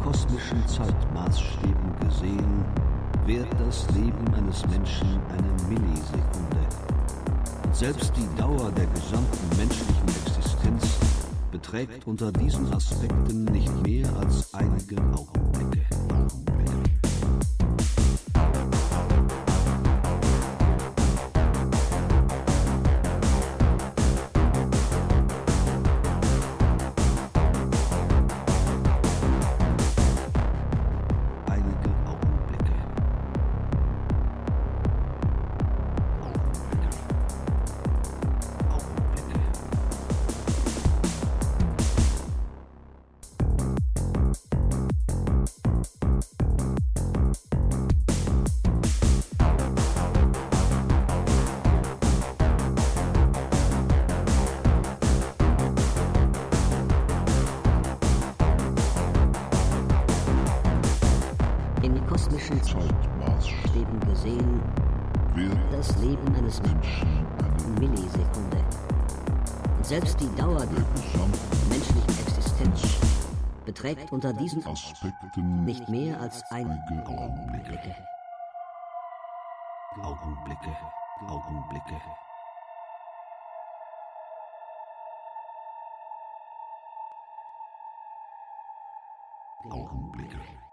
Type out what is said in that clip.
kosmischen Zeitmaßstäben gesehen währt das Leben eines Menschen eine Millisekunde. Und selbst die Dauer der gesamten menschlichen Existenz beträgt unter diesen Aspekten nicht mehr als einige Augenblicke. In kosmischen Zeitmaßstäben gesehen währt das Leben eines Menschen eine Millisekunde. Und selbst die Dauer der gesamten menschlichen Existenz beträgt unter diesen Aspekten nicht mehr als einige Augenblicke. Augenblicke, Augenblicke. Augenblicke.